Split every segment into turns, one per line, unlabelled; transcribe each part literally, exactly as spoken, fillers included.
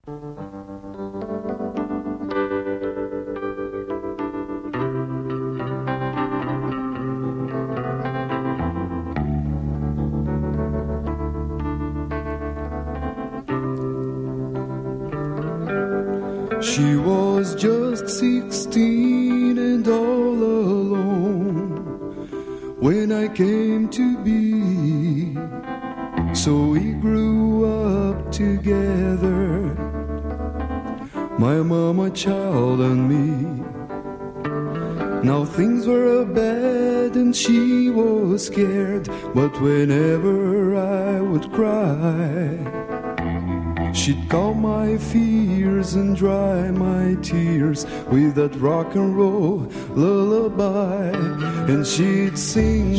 She was just sixteen and all alone when I came to be. So we grew up together, my mama, child, and me. Now things were bad and she was scared, but whenever I would cry, she'd calm my fears and dry my tears with that rock and roll lullaby. And she'd sing,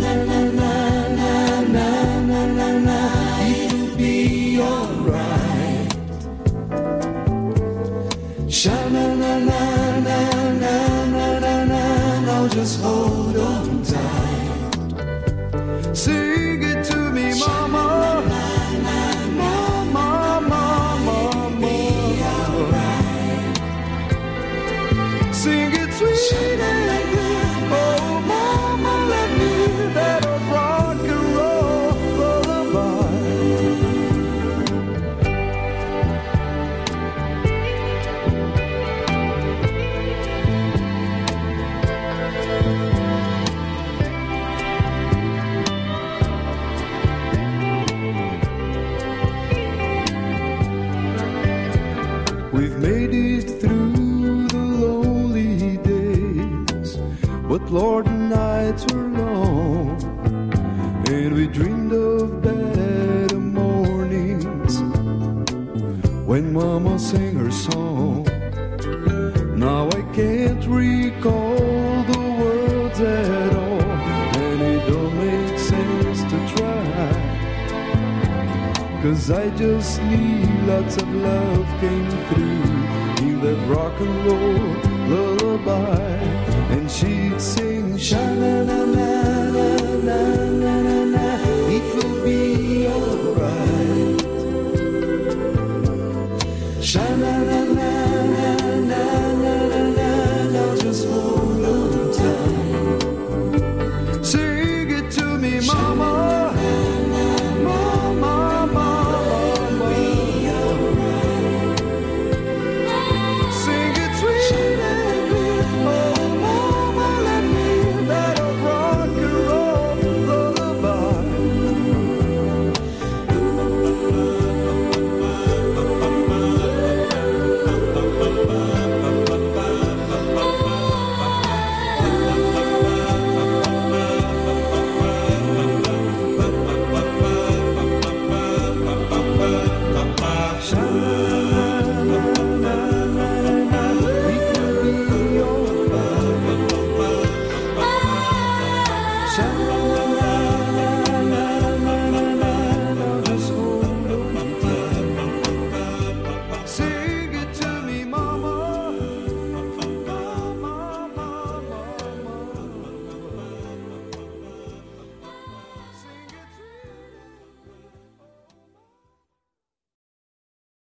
sha-na-na-na-na-na-na-na-na, it'll be alright. Sha-na-na-na-na-na-na-na-na, now just hold on tight. Sing it to me, mama. Sing it sweet and good. Oh, mama, let me hear that old rock and roll lullaby. We've made it through, but Lord, the nights were long, and we dreamed of better mornings when Mama sang her song. Now I can't recall the words at all, and it don't make sense to try, 'cause I just need lots of love came through in that rock and roll lullaby. And she'd sing, sha-na-na-na-na-na-na-na, it will be alright. Sha-na-na